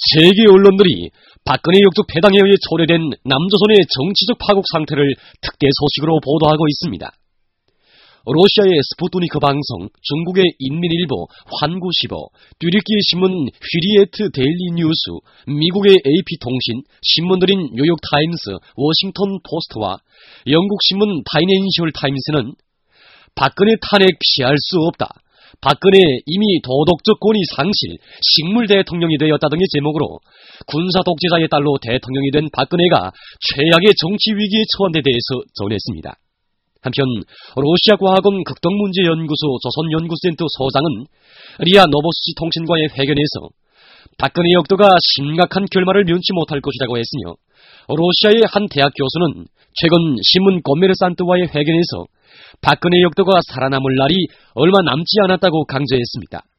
세계 언론들이 박근혜 역적 패당에 의해 초래된 남조선의 정치적 파국 상태를 특대 소식으로 보도하고 있습니다. 러시아의 스푸트니크 방송, 중국의 인민일보, 환구시보, 뚜르키의 신문 휘리에트 데일리 뉴스, 미국의 AP통신, 신문들인 뉴욕타임스, 워싱턴 포스트와 영국 신문 파이낸셜 타임스는 박근혜 탄핵 피할 수 없다. 박근혜 이미 도덕적 권위 상실, 식물 대통령이 되었다 등의 제목으로 군사 독재자의 딸로 대통령이 된 박근혜가 최악의 정치 위기에 처한 데 대해서 전했습니다. 한편 러시아 과학원 극동문제연구소 조선연구센터 소장은 리아 노보스시 통신과의 회견에서 박근혜 역도가 심각한 결말을 면치 못할 것이라고 했으며, 러시아의 한 대학 교수는 최근 신문 고메르산트와의 회견에서 박근혜 역도가 살아남을 날이 얼마 남지 않았다고 강조했습니다.